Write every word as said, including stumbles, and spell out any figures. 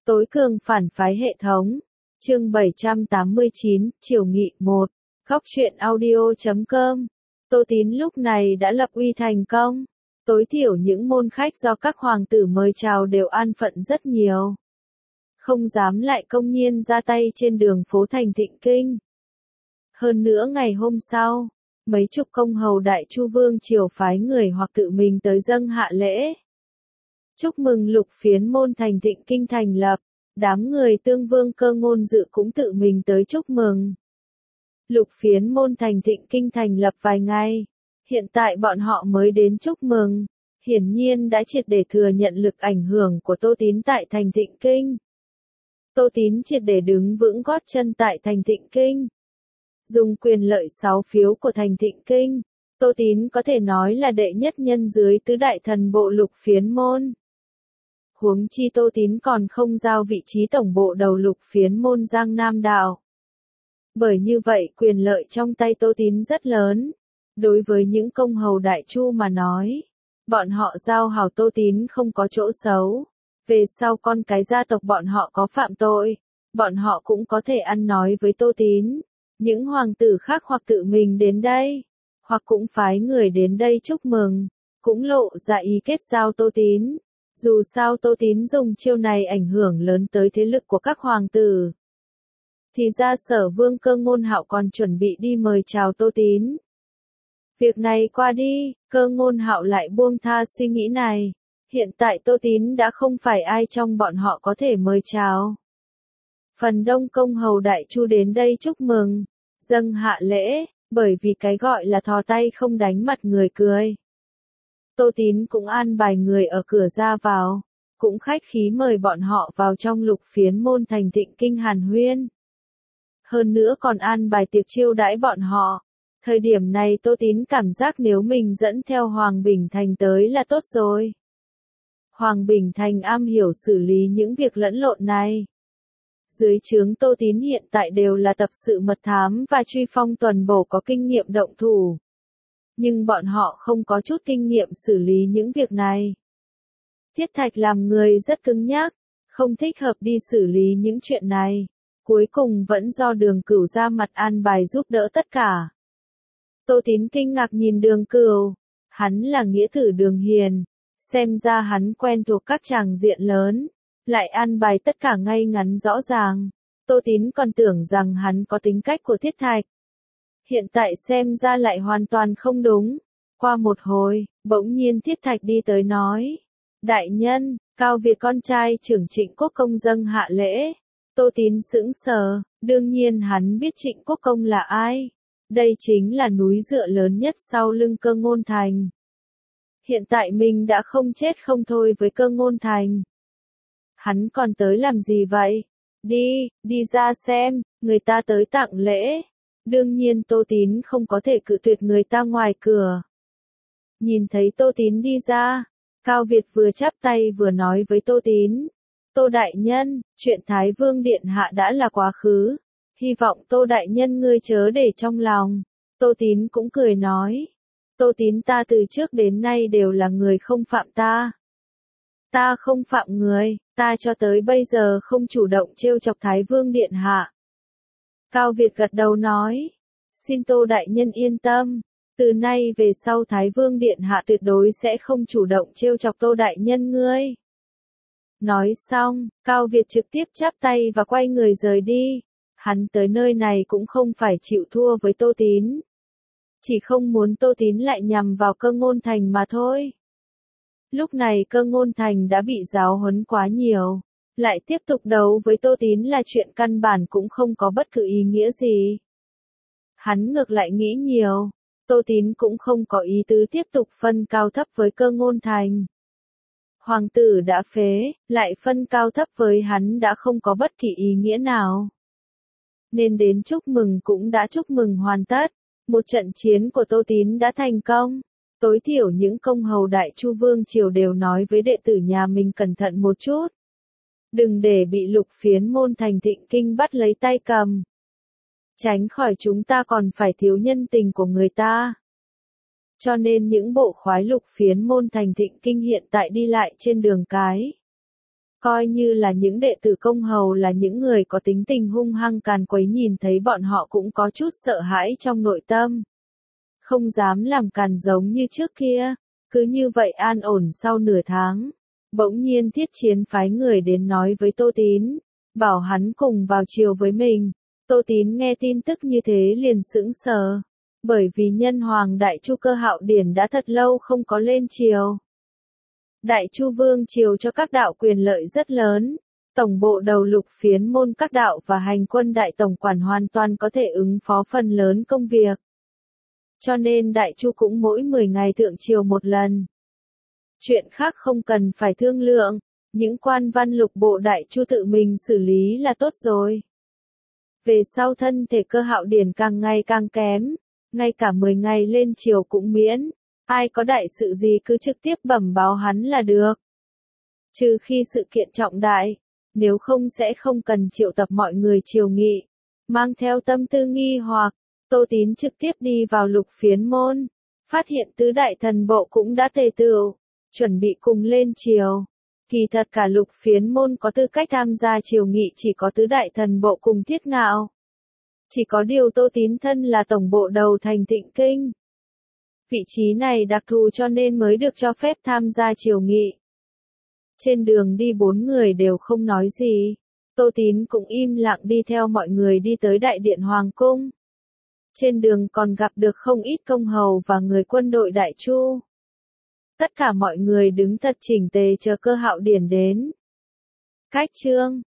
Tối cường phản phái hệ thống. Chương bảy trăm tám mươi chín, Triều Nghị một. Góc truyện audio chấm com. Tô Tín lúc này đã lập uy thành công. Tối thiểu những môn khách do các hoàng tử mời chào đều an phận rất nhiều. Không dám lại công nhiên ra tay trên đường phố thành Thịnh Kinh. Hơn nữa ngày hôm sau, mấy chục công hầu Đại Chu Vương triều phái người hoặc tự mình tới dâng hạ lễ. Chúc mừng lục phiến môn thành Thịnh Kinh thành lập, đám người tương vương Cơ Ngôn Dự cũng tự mình tới chúc mừng. Lục phiến môn thành Thịnh Kinh thành lập vài ngày, hiện tại bọn họ mới đến chúc mừng, hiển nhiên đã triệt để thừa nhận lực ảnh hưởng của Tô Tín tại thành Thịnh Kinh. Tô Tín triệt để đứng vững gót chân tại thành Thịnh Kinh. Dùng quyền lợi sáu phiếu của thành Thịnh Kinh, Tô Tín có thể nói là đệ nhất nhân dưới tứ đại thần bộ lục phiến môn. Huống chi Tô Tín còn không giao vị trí tổng bộ đầu lục phiến môn Giang Nam Đạo. Bởi như vậy quyền lợi trong tay Tô Tín rất lớn. Đối với những công hầu Đại Chu mà nói, bọn họ giao hảo Tô Tín không có chỗ xấu. Về sau con cái gia tộc bọn họ có phạm tội, bọn họ cũng có thể ăn nói với Tô Tín. Những hoàng tử khác hoặc tự mình đến đây, hoặc cũng phái người đến đây chúc mừng, cũng lộ ra ý kết giao Tô Tín. Dù sao Tô Tín dùng chiêu này ảnh hưởng lớn tới thế lực của các hoàng tử. Thì ra Sở Vương Cơ Ngôn Hạo còn chuẩn bị đi mời chào Tô Tín. Việc này qua đi, Cơ Ngôn Hạo lại buông tha suy nghĩ này. Hiện tại Tô Tín đã không phải ai trong bọn họ có thể mời chào. Phần đông công hầu Đại Chu đến đây chúc mừng, dâng hạ lễ, bởi vì cái gọi là thò tay không đánh mặt người cười. Tô Tín cũng an bài người ở cửa ra vào, cũng khách khí mời bọn họ vào trong lục phiến môn thành Thịnh Kinh hàn huyên. Hơn nữa còn an bài tiệc chiêu đãi bọn họ. Thời điểm này Tô Tín cảm giác nếu mình dẫn theo Hoàng Bình Thành tới là tốt rồi. Hoàng Bình Thành am hiểu xử lý những việc lẫn lộn này. Dưới trướng Tô Tín hiện tại đều là tập sự mật thám và truy phong tuần bổ có kinh nghiệm động thủ. Nhưng bọn họ không có chút kinh nghiệm xử lý những việc này. Thiết Thạch làm người rất cứng nhắc, không thích hợp đi xử lý những chuyện này. Cuối cùng vẫn do Đường Cửu ra mặt an bài giúp đỡ tất cả. Tô Tín kinh ngạc nhìn Đường Cửu. Hắn là nghĩa tử Đường Hiền. Xem ra hắn quen thuộc các tràng diện lớn. Lại an bài tất cả ngay ngắn rõ ràng. Tô Tín còn tưởng rằng hắn có tính cách của Thiết Thạch. Hiện tại xem ra lại hoàn toàn không đúng. Qua một hồi, bỗng nhiên Thiết Thạch đi tới nói. Đại nhân, Cao Việt con trai trưởng Trịnh Quốc Công dâng hạ lễ. Tô Tín sững sờ, đương nhiên hắn biết Trịnh Quốc Công là ai. Đây chính là núi dựa lớn nhất sau lưng Cơ Ngôn Thành. Hiện tại mình đã không chết không thôi với Cơ Ngôn Thành. Hắn còn tới làm gì vậy? Đi, đi ra xem, người ta tới tặng lễ. Đương nhiên Tô Tín không có thể cự tuyệt người ta ngoài cửa. Nhìn thấy Tô Tín đi ra, Cao Việt vừa chắp tay vừa nói với Tô Tín. Tô Đại Nhân, chuyện Thái Vương Điện Hạ đã là quá khứ. Hy vọng Tô Đại Nhân ngươi chớ để trong lòng. Tô Tín cũng cười nói. Tô Tín ta từ trước đến nay đều là người không phạm ta. Ta không phạm người, ta cho tới bây giờ không chủ động trêu chọc Thái Vương Điện Hạ. Cao Việt gật đầu nói. Xin Tô Đại Nhân yên tâm. Từ nay về sau Thái Vương Điện Hạ tuyệt đối sẽ không chủ động trêu chọc Tô Đại Nhân ngươi. Nói xong, Cao Việt trực tiếp chắp tay và quay người rời đi. Hắn tới nơi này cũng không phải chịu thua với Tô Tín. Chỉ không muốn Tô Tín lại nhằm vào Cơ Ngôn Thành mà thôi. Lúc này Cơ Ngôn Thành đã bị giáo huấn quá nhiều. Lại tiếp tục đấu với Tô Tín là chuyện căn bản cũng không có bất cứ ý nghĩa gì. Hắn ngược lại nghĩ nhiều. Tô Tín cũng không có ý tứ tiếp tục phân cao thấp với Cơ Ngôn Thành. Hoàng tử đã phế, lại phân cao thấp với hắn đã không có bất kỳ ý nghĩa nào. Nên đến chúc mừng cũng đã chúc mừng hoàn tất. Một trận chiến của Tô Tín đã thành công. Tối thiểu những công hầu Đại Chu Vương triều đều nói với đệ tử nhà mình cẩn thận một chút. Đừng để bị lục phiến môn thành Thịnh Kinh bắt lấy tay cầm. Tránh khỏi chúng ta còn phải thiếu nhân tình của người ta. Cho nên những bộ khoái lục phiến môn thành Thịnh Kinh hiện tại đi lại trên đường cái. Coi như là những đệ tử công hầu là những người có tính tình hung hăng càn quấy, nhìn thấy bọn họ cũng có chút sợ hãi trong nội tâm. Không dám làm càn giống như trước kia. Cứ như vậy an ổn sau nửa tháng. Bỗng nhiên Thiết Chiến phái người đến nói với Tô Tín, bảo hắn cùng vào triều với mình. Tô Tín nghe tin tức như thế liền sững sờ. Bởi vì nhân hoàng Đại Chu Cơ Hạo Điển đã thật lâu không có lên triều. Đại Chu Vương triều cho các đạo quyền lợi rất lớn. Tổng bộ đầu lục phiến môn các đạo và hành quân đại tổng quản hoàn toàn có thể ứng phó phần lớn công việc. Cho nên Đại Chu cũng mỗi mười ngày thượng triều một lần. Chuyện khác không cần phải thương lượng, những quan văn lục bộ Đại Chu tự mình xử lý là tốt rồi. Về sau thân thể Cơ Hạo Điển càng ngày càng kém, ngay cả mười ngày lên triều cũng miễn, ai có đại sự gì cứ trực tiếp bẩm báo hắn là được. Trừ khi sự kiện trọng đại, nếu không sẽ không cần triệu tập mọi người triều nghị. Mang theo tâm tư nghi hoặc, Tô Tín trực tiếp đi vào lục phiến môn, phát hiện tứ đại thần bộ cũng đã tề tựu, chuẩn bị cùng lên triều. Kỳ thật cả lục phiến môn có tư cách tham gia triều nghị chỉ có tứ đại thần bộ cùng Thiết Ngạo. Chỉ có điều Tô Tín thân là tổng bộ đầu thành Thịnh Kinh. Vị trí này đặc thù cho nên mới được cho phép tham gia triều nghị. Trên đường đi bốn người đều không nói gì. Tô Tín cũng im lặng đi theo mọi người đi tới đại điện Hoàng cung. Trên đường còn gặp được không ít công hầu và người quân đội Đại Chu. Tất cả mọi người đứng thật chỉnh tề chờ Cơ Hạo Điển đến. Cách chương